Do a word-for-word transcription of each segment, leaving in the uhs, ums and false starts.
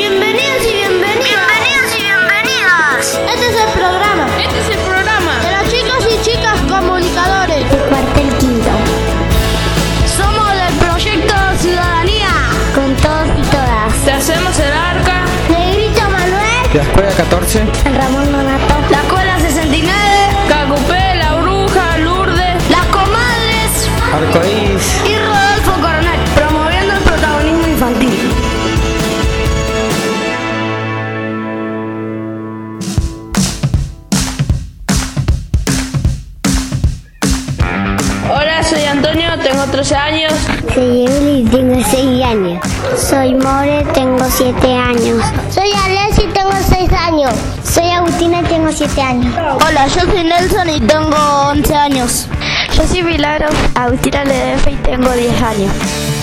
Bienvenidos y bienvenidas. Bienvenidos y bienvenidas. Este es el programa. Este es el programa de los chicos y chicas comunicadores de Cuartel Quinto. Somos del proyecto Ciudadanía. Con todos y todas. Te hacemos el arca. Negrito Manuel. La escuela catorce. Ramón Nonato. La escuela sesenta y nueve. Cacupé, La Bruja, Lourdes. Las comadres. Arcoíris. Y Rodolfo Coronel. Promoviendo el protagonismo infantil. Hola, soy Antonio, tengo trece años. Soy Emily, tengo seis años. Soy More, tengo siete años. Soy Alessi, tengo seis años. Soy Agustina y tengo siete años. Hola, yo soy Nelson y tengo once años. Yo soy Milagro, Agustina Ledefe y tengo diez años.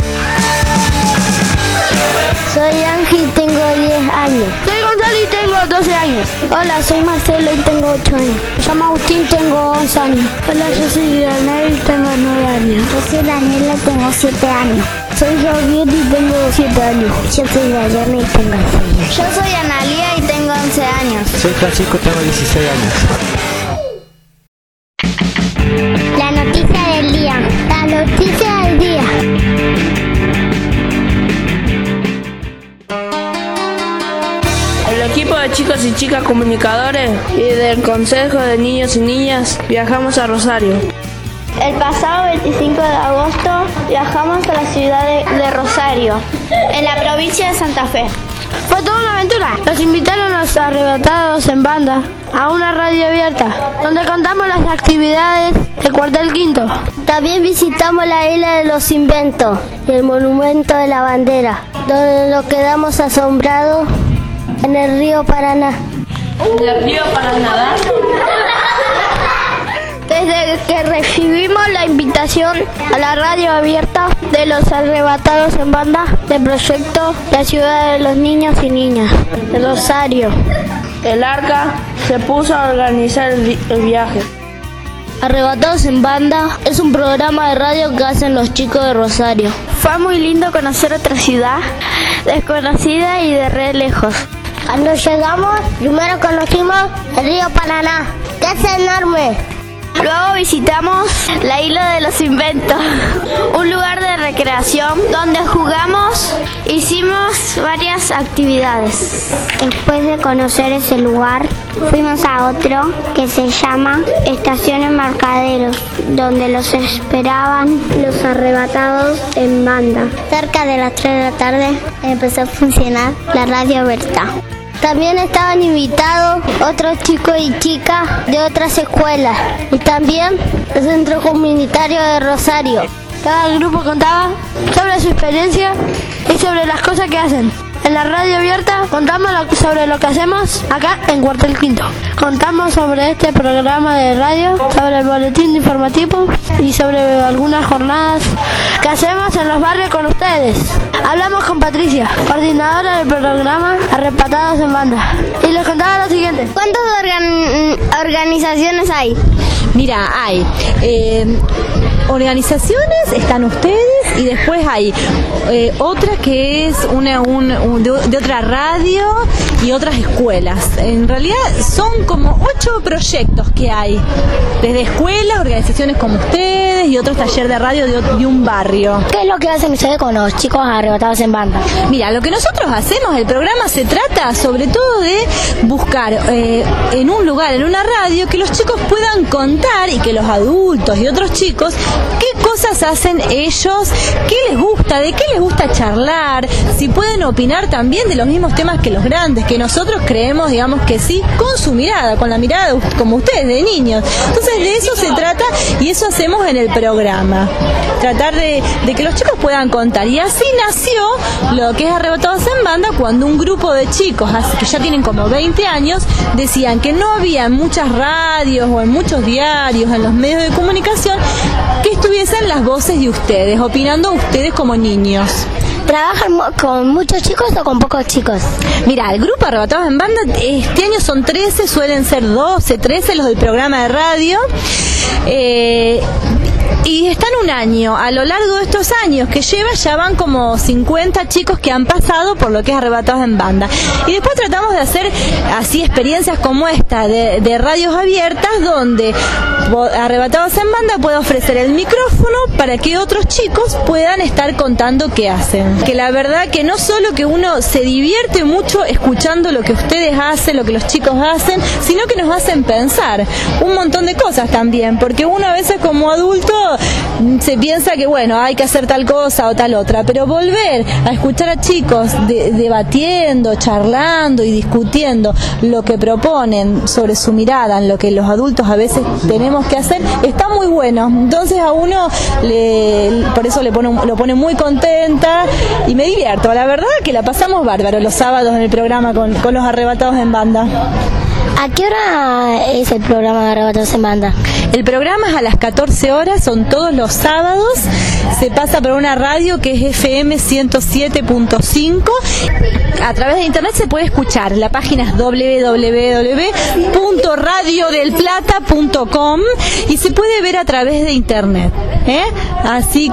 Soy Ángel y tengo diez años. Soy Gonzalo y tengo doce años. Hola, soy Marcelo y tengo ocho años. Me llamo Agustín y tengo once años. Hola, yo soy Daniel y tengo nueve años. Yo soy Daniela y tengo siete años. Soy Javier y tengo siete años. Yo soy Dayana y tengo seis años. Yo soy Analia y tengo once años. Soy Francisco, tengo dieciséis años. La noticia del día. La noticia del día. El equipo de chicos y chicas comunicadores y del Consejo de Niños y Niñas viajamos a Rosario. El pasado veinticinco de agosto viajamos a la ciudad de, de Rosario, en la provincia de Santa Fe. Fue toda una aventura. Nos invitaron los arrebatados en banda a una radio abierta, donde contamos las actividades del Cuartel Quinto. También visitamos la isla de los inventos y el monumento de la bandera, donde nos quedamos asombrados en el río Paraná. ¿En el río Paraná? Desde que recibimos la invitación a la radio abierta de los arrebatados en banda del proyecto La Ciudad de los Niños y Niñas de Rosario, el arca se puso a organizar el, vi- el viaje. Arrebatados en Banda es un programa de radio que hacen los chicos de Rosario. Fue muy lindo conocer otra ciudad desconocida y de re lejos. Cuando llegamos, primero conocimos el río Paraná, que es enorme. Luego visitamos la isla de los inventos, un lugar de recreación donde jugamos, hicimos varias actividades. Después de conocer ese lugar, fuimos a otro que se llama Estación Embarcadero, donde los esperaban los arrebatados en banda. Cerca de las tres de la tarde empezó a funcionar la radio abierta. También estaban invitados otros chicos y chicas de otras escuelas y también el Centro Comunitario de Rosario. Cada grupo contaba sobre su experiencia y sobre las cosas que hacen. En la radio abierta contamos lo, sobre lo que hacemos acá en Cuartel Quinto. Contamos sobre este programa de radio, sobre el boletín informativo y sobre algunas jornadas que hacemos en los barrios con ustedes. Hablamos con Patricia, coordinadora del programa Arrebatados en Banda, y les contaba lo siguiente. ¿Cuántas organ- organizaciones hay? Mira, hay eh, organizaciones, están ustedes, y después hay eh, otra que es una un, un, de, de otra radio y otras escuelas. En realidad son como ocho proyectos que hay, desde escuelas, organizaciones como ustedes y otros talleres de radio de, de un barrio. ¿Qué es lo que hacen ustedes con los chicos arrebatados en banda? Mira, lo que nosotros hacemos, el programa se trata sobre todo de buscar eh, en un lugar, en una radio, que los chicos puedan contar y que los adultos y otros chicos, qué cosas hacen ellos, qué les gusta, de qué les gusta charlar, si pueden opinar también de los mismos temas que los grandes, que nosotros creemos, digamos que sí, con su mirada, con la mirada de, como ustedes, de niños. Entonces de eso se trata y eso hacemos en el programa. Tratar de, de que los chicos puedan contar. Y así nació lo que es Arrebatados en Banda, cuando un grupo de chicos, que ya tienen como veinte años, decían que no había en muchas radios o en muchos diarios, en los medios de comunicación, que estuviesen las voces de ustedes, opinando ustedes como niños. ¿Trabajan con muchos chicos o con pocos chicos? Mira, el grupo Arrebatados en Banda este año son trece, suelen ser doce, trece los del programa de radio. Eh, y están un año. A lo largo de estos años que lleva ya van como cincuenta chicos que han pasado por lo que es Arrebatados en Banda. Y después tratamos de hacer así experiencias como esta de, de radios abiertas, donde Arrebatados en Banda puede ofrecer el micrófono para que otros chicos puedan estar contando qué hacen. Que la verdad que no solo que uno se divierte mucho escuchando lo que ustedes hacen, lo que los chicos hacen, sino que nos hacen pensar un montón de cosas también, porque uno a veces como adulto se piensa que bueno, hay que hacer tal cosa o tal otra, pero volver a escuchar a chicos de, debatiendo, charlando y discutiendo lo que proponen sobre su mirada en lo que los adultos a veces tenemos que hacer, está muy bueno. Entonces a uno le, por eso le pone, lo pone muy contenta y me divierto. La verdad que la pasamos bárbaro los sábados en el programa con, con los Arrebatados en Banda. ¿A qué hora es el programa de Arrebatados en Banda? El programa es a las catorce horas, son todos los sábados, se pasa por una radio que es F M ciento siete punto cinco. A través de internet se puede escuchar, la página es doble u doble u doble u punto radio del plata punto com y se puede ver a través de internet, ¿eh? Así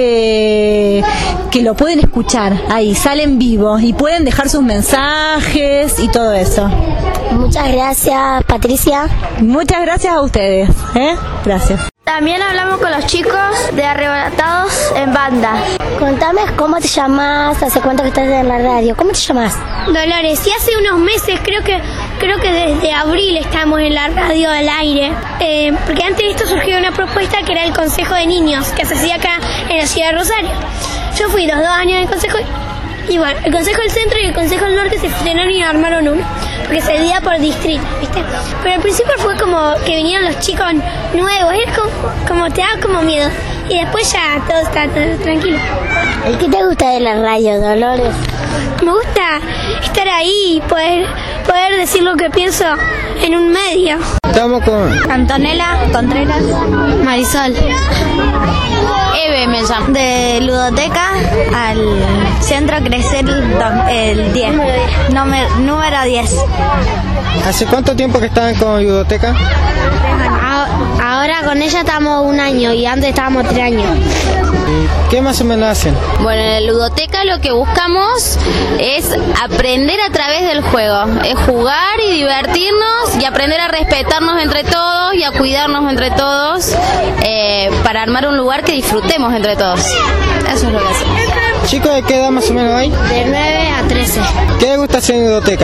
que que lo pueden escuchar ahí, salen vivos y pueden dejar sus mensajes y todo eso. Muchas gracias, Patricia. Muchas gracias a ustedes, ¿eh? Gracias. También hablamos con los chicos de Arrebatados en Banda. Contame cómo te llamas, hace cuánto que estás en la radio. ¿Cómo te llamas? Dolores, y hace unos meses, creo que creo que desde abril estamos en la radio al aire, eh, porque antes de esto surgió una propuesta que era el Consejo de Niños, que se hacía acá en la ciudad de Rosario. Yo fui los dos años en el Consejo, y bueno, el Consejo del Centro y el Consejo del Norte se estrenaron y armaron uno, porque se dividía por distrito, ¿viste? Pero al principio fue como que vinieron los chicos nuevos, era como, como te da como miedo, y después ya todo está todo tranquilo. ¿Y qué te gusta de la radio, Dolores? Me gusta estar ahí y poder, poder decir lo que pienso en un medio. Estamos con Antonella Contreras. Marisol. Eve me llamo. De ludoteca al centro crecer el diez. Número, número diez. ¿Hace cuánto tiempo que están con ludoteca? Ahora con ella estamos un año y antes estábamos tres años. ¿Qué más o menos hacen? Bueno, en la ludoteca lo que buscamos es aprender a través del juego, es jugar y divertirnos y aprender a respetarnos entre todos y a cuidarnos entre todos, eh, para armar un lugar que disfrutemos entre todos. Eso es lo que hacemos. ¿Chicos de qué edad más o menos hay? De nueve a trece. ¿Qué les gusta hacer en ludoteca?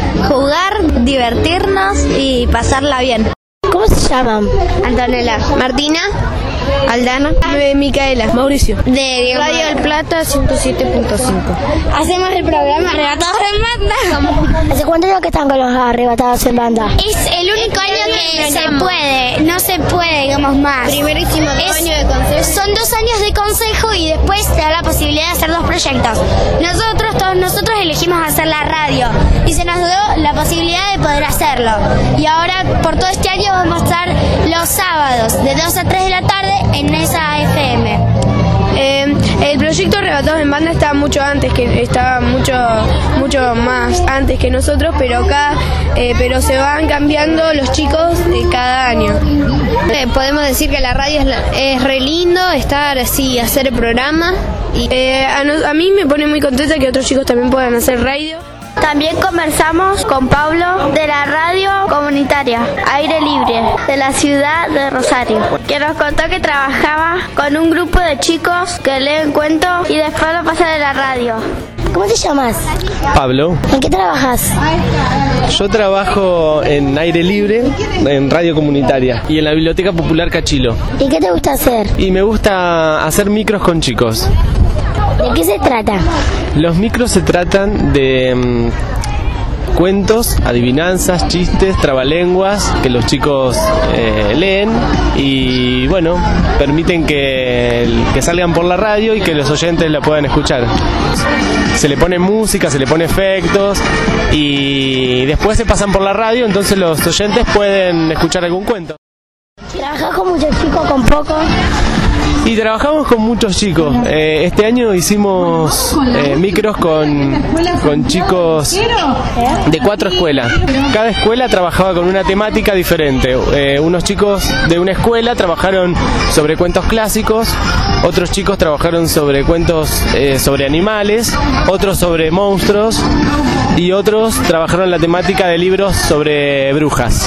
Jugar, divertirnos y pasarla bien. ¿Cómo se llaman? Antonella. Martina. Aldana. Micaela. Mauricio. De Radio del Plata ciento siete punto cinco. Hacemos el programa Arrebatados en Banda. ¿Hace cuánto años que están con los Arrebatados en Banda? Es el único año que se puede, no se puede, digamos, más. Primerísimo año de consejo. Son dos años de consejo y después te da la posibilidad de hacer dos proyectos. Nosotros, todos nosotros elegimos hacer la radio y se nos dio la posibilidad de poder hacerlo. Y ahora, por todo este año, vamos a estar los sábados de dos a tres de la tarde en esa F M. Eh, el proyecto Arrebatados en Banda está mucho antes, que estaba mucho mucho más antes que nosotros, pero acá eh, pero se van cambiando los chicos de cada año. Eh, podemos decir que la radio es, la, es re lindo estar así, hacer el programa. Y eh, a, no, a mí me pone muy contenta que otros chicos también puedan hacer radio. También conversamos con Pablo de la radio comunitaria Aire Libre de la ciudad de Rosario, que nos contó que trabajaba con un grupo de chicos que leen cuentos y después lo pasan en la radio. ¿Cómo te llamas? Pablo. ¿En qué trabajas? Yo trabajo en Aire Libre, en radio comunitaria y en la Biblioteca Popular Cachilo. ¿Y qué te gusta hacer? Y me gusta hacer micros con chicos. ¿De qué se trata? Los micros se tratan de mmm, cuentos, adivinanzas, chistes, trabalenguas que los chicos eh, leen y bueno, permiten que, que salgan por la radio y que los oyentes la puedan escuchar. Se le pone música, se le pone efectos y después se pasan por la radio, entonces los oyentes pueden escuchar algún cuento. ¿Trabajas con muchos chicos, con pocos? Y trabajamos con muchos chicos. Eh, este año hicimos eh, micros con, con chicos de cuatro escuelas. Cada escuela trabajaba con una temática diferente. Eh, unos chicos de una escuela trabajaron sobre cuentos clásicos, otros chicos trabajaron sobre cuentos eh, sobre animales, otros sobre monstruos y otros trabajaron la temática de libros sobre brujas.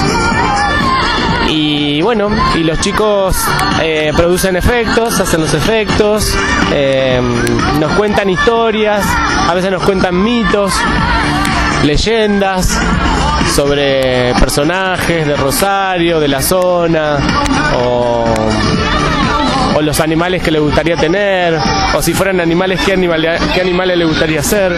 Y bueno, y los chicos eh, producen efectos, hacen los efectos, eh, nos cuentan historias, a veces nos cuentan mitos, leyendas sobre personajes de Rosario, de la zona, o, o los animales que le gustaría tener, o si fueran animales, qué, animal, qué animales le gustaría ser.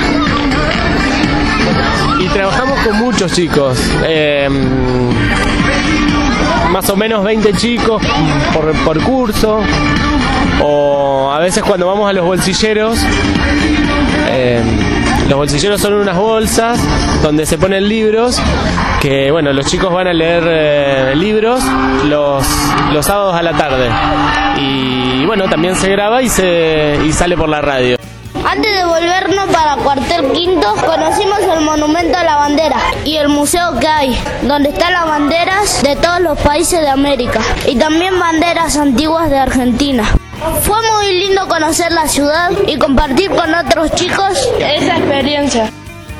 Y trabajamos con muchos chicos. Eh, más o menos veinte chicos por, por curso, o a veces cuando vamos a los bolsilleros, eh, los bolsilleros son unas bolsas donde se ponen libros, que bueno, los chicos van a leer eh, libros los, los sábados a la tarde, y bueno, también se graba y, se, y sale por la radio. Antes de volvernos para Cuartel Quinto, conocimos el Monumento a la Bandera y el museo que hay, donde están las banderas de todos los países de América y también banderas antiguas de Argentina. Fue muy lindo conocer la ciudad y compartir con otros chicos esa experiencia.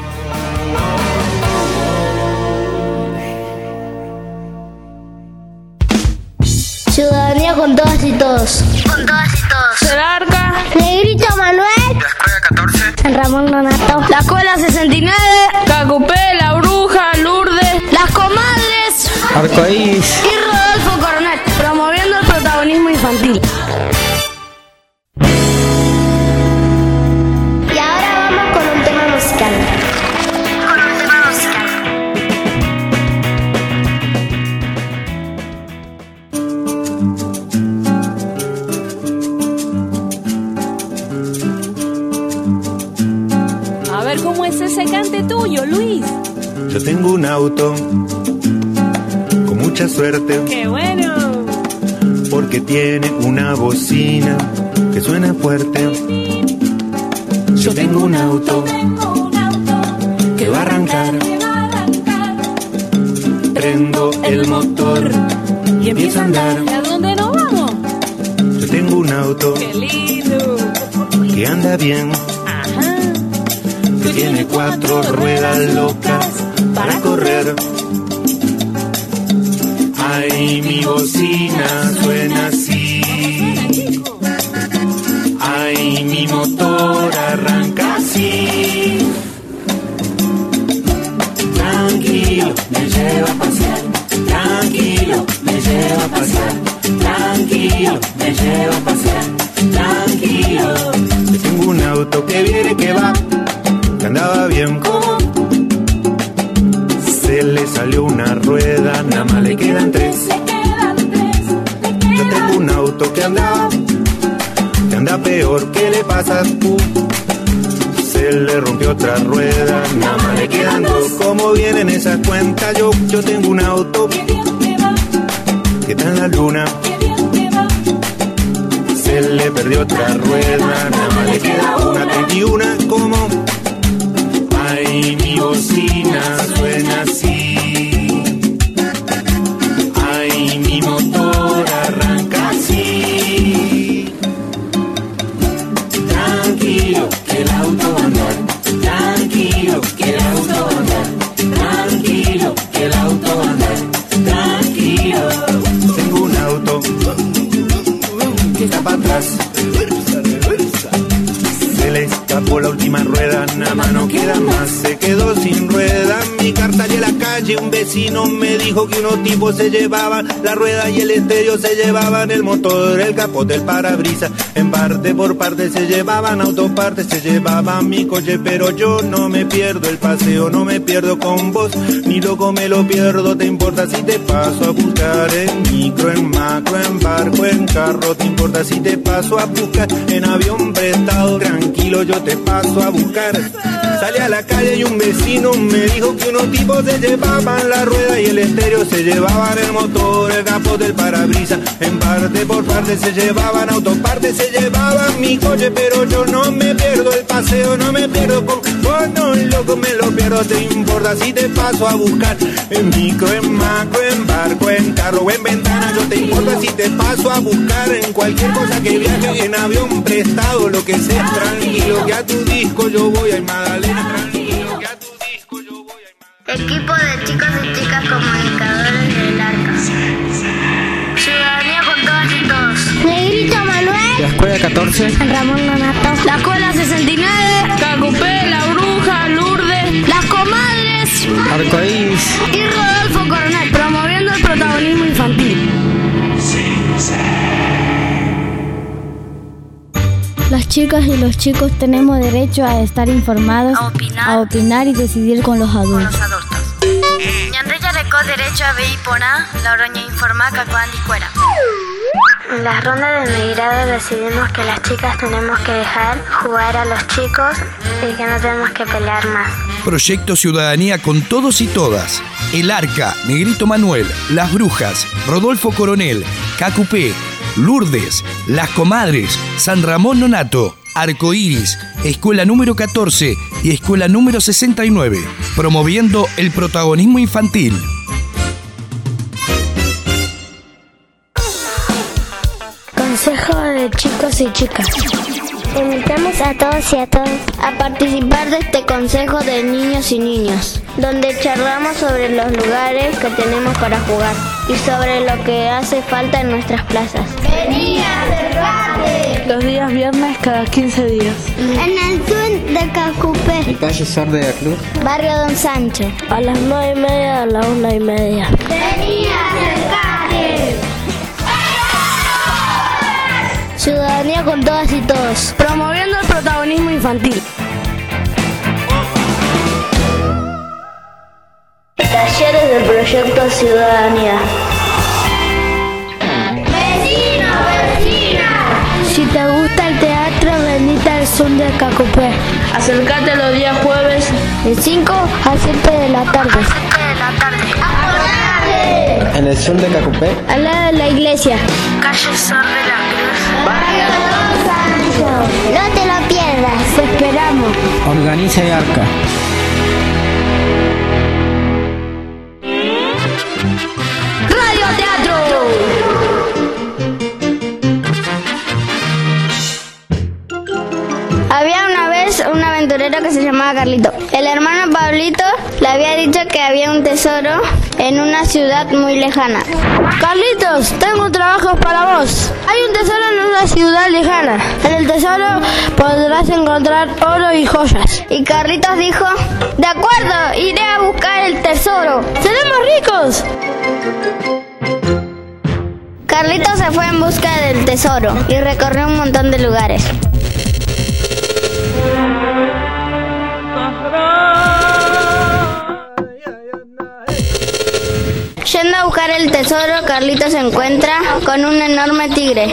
Ciudadanía con todas y todos. Con todas y todos. Celarca, Negrito Manuel, la escuela catorce, San Ramón Donato, la escuela sesenta y nueve, Cacupé, La Bruja, Lourdes, Las Comadres, Arcoíris y Rodolfo Coronel, promoviendo el protagonismo infantil. Y ahora vamos con un tema musical. Con un tema musical. A ver cómo es ese cante tuyo, Luis. Yo tengo un auto con mucha suerte. ¡Qué bueno! Porque tiene una bocina que suena fuerte. Yo tengo un auto que va a arrancar. Prendo el motor y empieza a andar. ¿Y a dónde nos vamos? Yo tengo un auto ¡Qué lindo! que anda bien. Ajá. Que tiene cuatro ruedas locas para correr. Ay, mi bocina suena así. Ay, mi motor arranca así. Tranquilo, me lleva a pasear. Tranquilo, me lleva a pasear. Tranquilo, me lleva a pasear. Tranquilo. Yo tengo un auto que viene, que va, que andaba bien. ¿Cómo? Se le salió una rueda, nada más le quedan tres. Yo tengo un auto que anda, que anda peor. ¿Qué le pasa? Uh, se le rompió otra rueda, nada más le quedan dos. ¿Cómo vienen esas cuentas? Yo, yo tengo un auto que está en la luna. Se le perdió otra rueda, nada más le queda una. Treinta y una, ¿cómo? Ay, mi bocina suena así. Ay, mi motor arranca así. Tranquilo, que el auto va a andar. Tranquilo, que el auto va a andar. Tranquilo, que el auto va a andar. Tranquilo. Tengo un auto que está para atrás. Se le escapó la última rueda, nada más no queda más, se quedó sin rueda. Mi carta y en la calle un vecino me dijo que unos tipos se llevaban la rueda y el estéreo, se llevaban el motor, el capote, el parabrisas. En parte por parte se llevaban autopartes, se llevaban mi coche, pero yo no me pierdo el paseo, no me pierdo con vos, ni loco me lo pierdo. ¿Te importa si te paso a buscar en micro, en macro, en barco, en carro? ¿Te importa si te paso a buscar en avión prestado? Tranquilo, yo te paso a buscar. Salí a la calle y un vecino me dijo que unos tipos se llevaban llevaban la rueda y el estéreo, se llevaban el motor, el capó del parabrisas. En parte por parte se llevaban autopartes, se llevaban mi coche, pero yo no me pierdo el paseo, no me pierdo con vos, no, loco, me lo pierdo. Te importa si te paso a buscar en micro, en macro, en barco, en carro o en ventana. Yo te importa si te paso a buscar en cualquier cosa que viaje, en avión prestado, lo que sea. Tranquilo que a tu disco yo voy, ay Magdalena, tranquilo que a tu disco yo voy, ay Magdalena. Equipo de chicos y chicas comunicadores del Arca. Ciudadanía con todas y todos. Negrito Manuel. La escuela catorce. San Ramón Nonato. La escuela sesenta y nueve. Cacupé, La Bruja, Lourdes. Las Comadres. Arcoíris. Y Rodolfo Coronel, promoviendo el protagonismo infantil. Las chicas y los chicos tenemos derecho a estar informados, a opinar, a opinar y decidir con los adultos. Con los adultos. Ñandrella recó derecho a ver y poner, la oroña informa que cuando y cuera. En las rondas de migrada decidimos que las chicas tenemos que dejar jugar a los chicos y que no tenemos que pelear más. Proyecto Ciudadanía con todos y todas. El Arca, Negrito Manuel, Las Brujas, Rodolfo Coronel, Cacupé, Lourdes, Las Comadres, San Ramón Nonato, Arcoíris, Escuela número catorce y Escuela número sesenta y nueve, promoviendo el protagonismo infantil. Consejo de chicos y chicas. Invitamos a todos y a todas a participar de este consejo de niños y niñas, donde charlamos sobre los lugares que tenemos para jugar y sobre lo que hace falta en nuestras plazas. ¡Vení a acercarte! Los días viernes cada quince días. En el Twin de Cacupé. En calle Sor de la Cruz. Barrio Don Sancho. A las nueve y media, a la una y media. ¡Vení a acercarte! Ciudadanía con todas y todos, promoviendo el protagonismo infantil. Talleres del proyecto Ciudadanía. ¡Vecino, vecina! Si te gusta el teatro, venite al sur de Cacupé. Acércate los días jueves De cinco a siete de la tarde. ¡Acordate! En el sur de Cacupé. Al lado de la iglesia. Calle Sor de la Cruz. ¡Barrio Don Sancho! No te lo pierdas. Te esperamos. Organiza el Arca. ¡Radio Teatro! Había una vez un aventurero que se llamaba Carlito. El hermano Pablito le había dicho que había un tesoro en una ciudad muy lejana. Carlitos, tengo trabajos para vos. Hay un tesoro en una ciudad lejana. En el tesoro podrás encontrar oro y joyas. Y Carlitos dijo: de acuerdo, iré a buscar el tesoro. ¡Seremos ricos! Carlitos se fue en busca del tesoro y recorrió un montón de lugares. Yendo a buscar el tesoro, Carlitos se encuentra con un enorme tigre.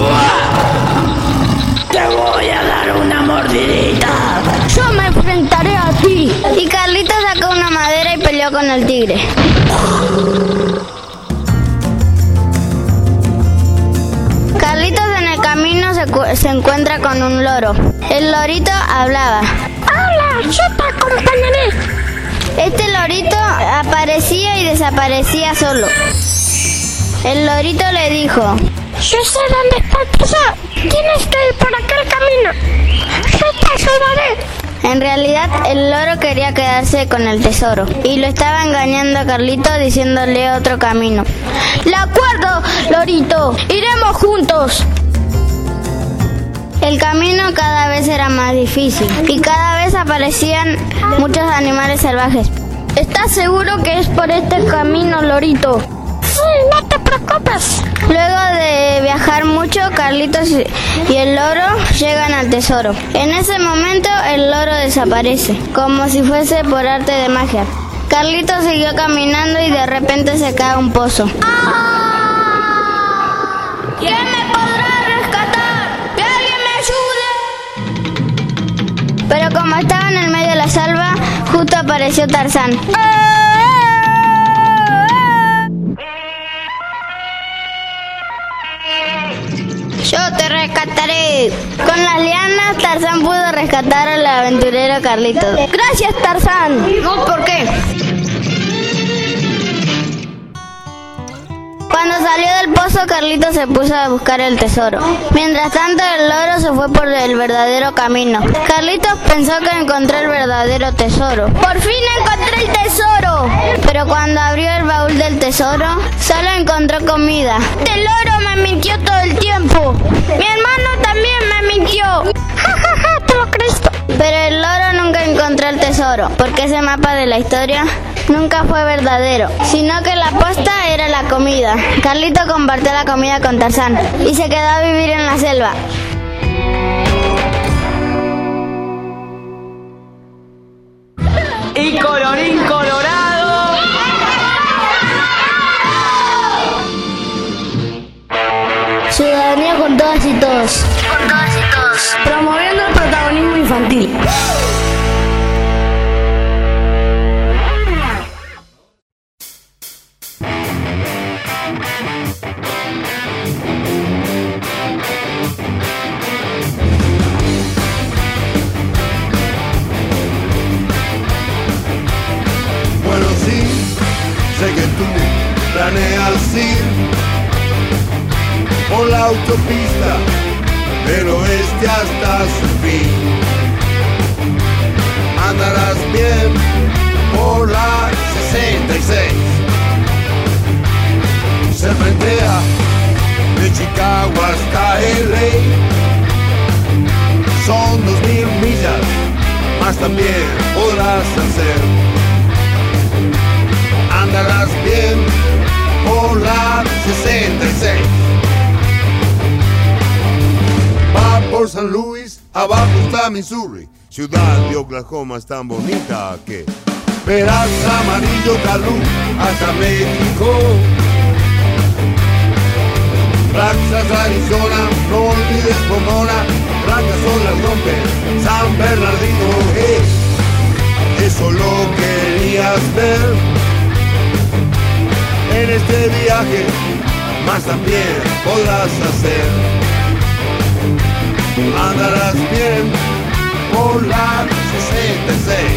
¡Te voy a dar una mordidita! ¡Yo me enfrentaré a ti! Y Carlitos sacó una madera y peleó con el tigre. Carlitos en el camino se, cu- se encuentra con un loro. El lorito hablaba. ¡Hola! ¡Yo te acompañaré! Este lorito aparecía y desaparecía solo. El lorito le dijo: ¡Yo sé dónde está el tesoro! ¡Tienes que ir por aquel camino! ¡Yo te ayudaré! En realidad, el loro quería quedarse con el tesoro y lo estaba engañando a Carlito diciéndole otro camino. ¡De acuerdo, lorito! ¡Iremos juntos! El camino cada vez era más difícil y cada vez aparecían muchos animales salvajes. ¿Estás seguro que es por este camino, lorito? Sí, no te preocupes. Luego de viajar mucho, Carlitos y el loro llegan al tesoro. En ese momento, el loro desaparece, como si fuese por arte de magia. Carlitos siguió caminando y de repente se cae a un pozo. ¿Quién me podrá rescatar? ¡Que alguien me ayude! Pero como estaba en el medio de la selva, justo apareció Tarzán. Yo te rescataré. Con las lianas, Tarzán pudo rescatar al aventurero Carlitos. Gracias, Tarzán. No, ¿por qué? Cuando salió del pozo, Carlitos se puso a buscar el tesoro. Mientras tanto, el loro se fue por el verdadero camino. Carlitos pensó que encontró el verdadero tesoro. ¡Por fin encontré el tesoro! Pero cuando abrió el baúl del tesoro, solo encontró comida. ¡El loro me mintió todo el tiempo! ¡Mi hermano también me mintió! ¡Ja, ja, ja! ¡Te lo crees! Pero el loro nunca encontró el tesoro, porque ese mapa de la historia nunca fue verdadero, sino que la posta era la comida. Carlito compartió la comida con Tarzán y se quedó a vivir en la selva. Y colorín colorado. Ciudadanía con todas y todos. Con todas y todos. Promoviendo el protagonismo infantil. Bueno, sí, sé que tú planeas ir por la autopista del oeste hasta su fin. Andarás bien por la sesenta y seis. Se frentea de Chicago hasta L A. Son dos mil millas, más también podrás hacer. Andarás bien por la sesenta y seis. Va por San Luis, abajo está Missouri. Ciudad de Oklahoma es tan bonita que verás amarillo calú hasta México. Texas, Arizona, no olvides Pomona, blancas son las rompes, San Bernardino, hey, eso lo querías ver. En este viaje, más también podrás hacer. Andarás bien por la sesenta y seis.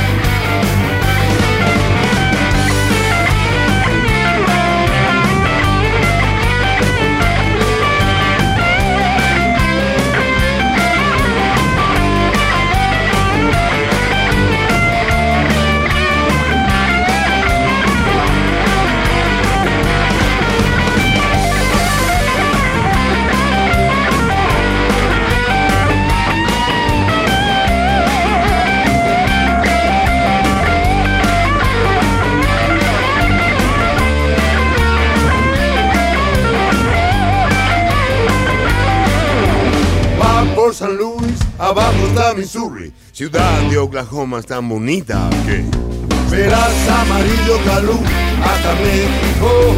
Por San Luis, abajo está Missouri. Ciudad de Oklahoma es tan bonita que verás amarillo calú hasta México.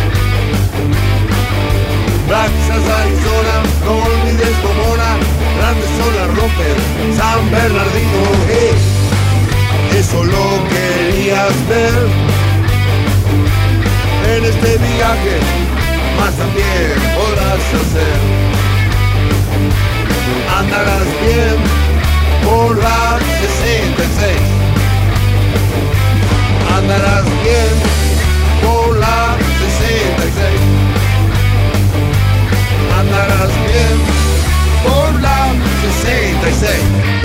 Texas, Arizona, no olvides Pomona, grandes son las rompes, San Bernardino, hey, eso lo querías ver. En este viaje, más también podrás hacer. Andarás bien por la sesenta y seis. Andarás bien por la sesenta y seis. Andarás bien por la sesenta y seis.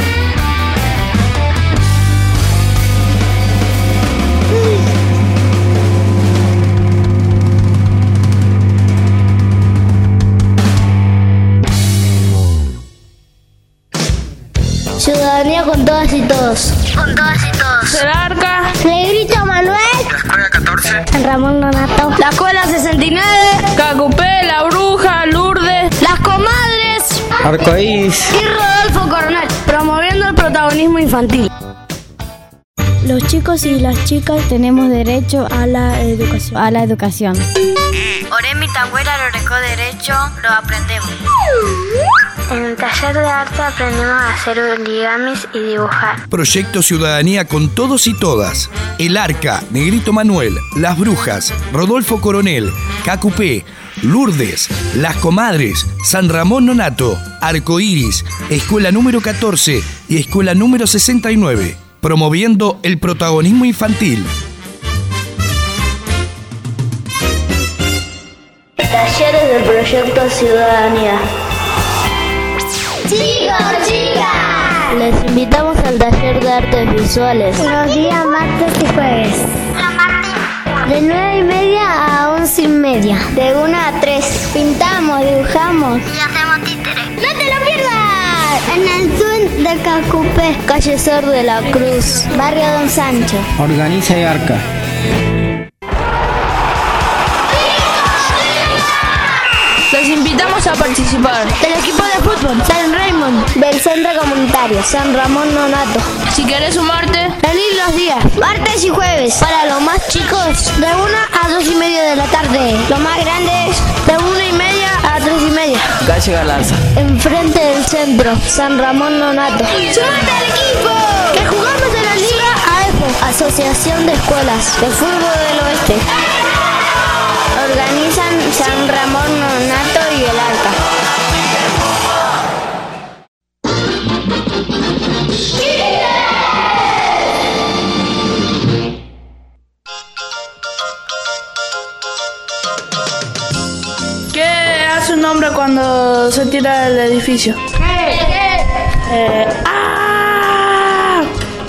Ciudadanía con todas y todos. Con todas y todos. El Arca. Negrito Manuel. La escuela catorce. San Ramón Donato. La Escuela sesenta y nueve. Cacupé, La Bruja, Lourdes. Las Comadres. Arcoíris. Y Rodolfo Coronel. Promoviendo el protagonismo infantil. Los chicos y las chicas tenemos derecho a la educación. A la educación. Oremi Tangüera lo recó derecho, lo aprendemos. En el taller de arte aprendimos a hacer origamis y dibujar. Proyecto Ciudadanía con todos y todas. El Arca, Negrito Manuel, Las Brujas, Rodolfo Coronel, Cacupé, Lourdes, Las Comadres, San Ramón Nonato, Arcoíris, Escuela número catorce y Escuela número sesenta y nueve, promoviendo el protagonismo infantil. Talleres del proyecto Ciudadanía. Chicos, chicas, Les invitamos al taller de artes visuales. los días martes y jueves. De nueve y media a once y media. De una a tres. Pintamos, dibujamos. Y hacemos títeres. ¡No te lo pierdas! En el Zoom de Cacupé, Calle Sor de la Cruz. barrio Don Sancho. Organiza y Arca. Los invitamos a participar. Del equipo de fútbol, San Raymond. Del Centro Comunitario San Ramón Nonato. Si querés sumarte, Venid los días, Martes y jueves. Para los más chicos, de una a dos y media de la tarde. Los más grandes. De una y media a tres y media. Calle Galarza. enfrente del centro, San Ramón Nonato. ¡Súmate al equipo! Que jugamos en la Liga A E F O. Asociación de Escuelas de Fútbol del Oeste. Organizan San Ramón Nonato y el Arca. ¿qué hace un hombre cuando se tira del edificio? ¿Qué? ¿Qué? Eh, ¡ah!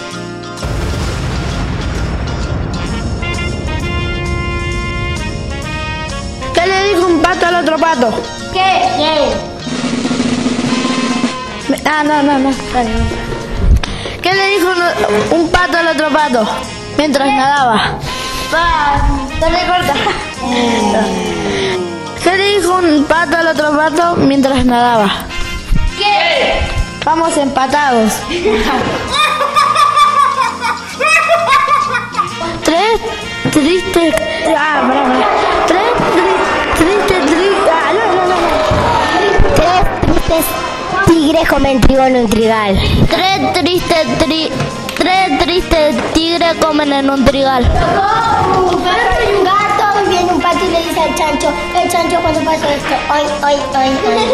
¿Qué le dijo un pato al otro pato? ¿Qué? ¿Qué? Ah, no, no, no. Dale, no. ¿Qué le dijo uno- un pato al otro pato mientras nadaba? Va, dale corta. ¿Qué le dijo un pato al otro pato mientras nadaba? ¿Qué? Vamos empatados. Tres tristes. Ah, pará, pará. Tres tri- tristes. Tri- ah, no, no, no, no. Tres tristes tigres comen trigo en un trigal. Tres tristes tri... Tres tristes tigres comen en un trigal. Un perro y un gato y viene un pato y le dice al chancho, el chancho cuando pasa esto, hoy, hoy, hoy,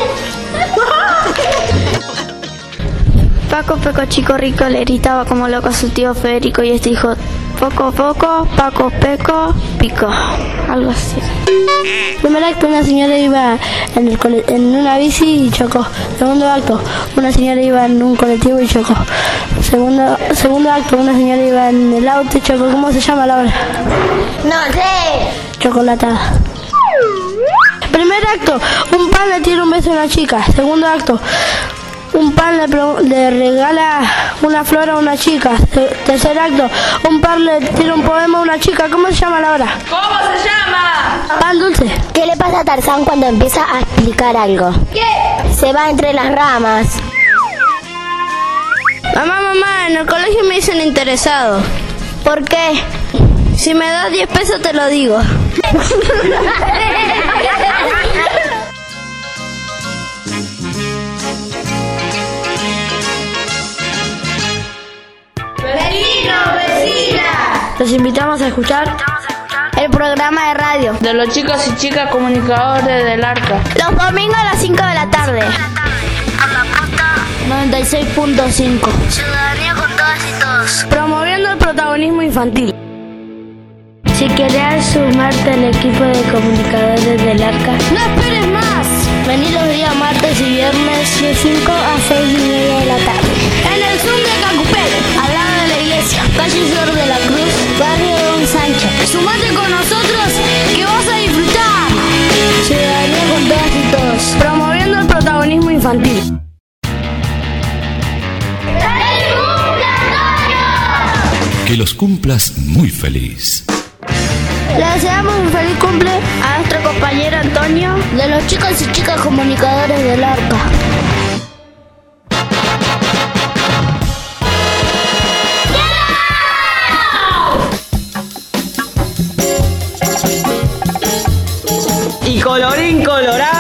Paco Peco Chico Rico le gritaba como loco a su tío Federico y este dijo, poco poco, Paco Peco, pico. Algo así. Primer acto, una señora iba en, el cole- en una bici y chocó. Segundo acto, una señora iba en un colectivo y chocó. Segundo, segundo acto, una señora iba en el auto y chocó. ¿Cómo se llama, Laura? No sé. Chocolatada. Primer acto, un pan le tira un beso a una chica. Segundo acto, un pan le, pro- le regala una flor a una chica. Te- tercer acto, un pan le tira un poema a una chica. ¿Cómo se llama, Laura? ¿Cómo se llama? Pan dulce. ¿Qué le pasa a Tarzán cuando empieza a explicar algo? ¿Qué? Se va entre las ramas. Mamá, mamá, en el colegio me dicen interesado. ¿Por qué? Si me das diez pesos te lo digo. ¡Vecino, vecina! Los invitamos a escuchar El programa de radio. De los chicos y chicas comunicadores del Arca. Los domingos a las cinco de la tarde. noventa y seis punto cinco. Ciudadanía con todas y todos. promoviendo el protagonismo infantil. Si querés sumarte al equipo de comunicadores del Arca, ¡No esperes más! Vení los días martes y viernes de cinco a seis y media de la tarde. en el Zoom de Cacupé, al lado de la iglesia, calle Sor de la Cruz, barrio Don Sancho. Sumate con nosotros que vas a disfrutar. Ciudadanía con todas y todos. Promoviendo el protagonismo infantil. Que los cumplas muy feliz. Le deseamos un feliz cumple a nuestro compañero Antonio. De los chicos y chicas comunicadores del Arca. Y colorín colorado.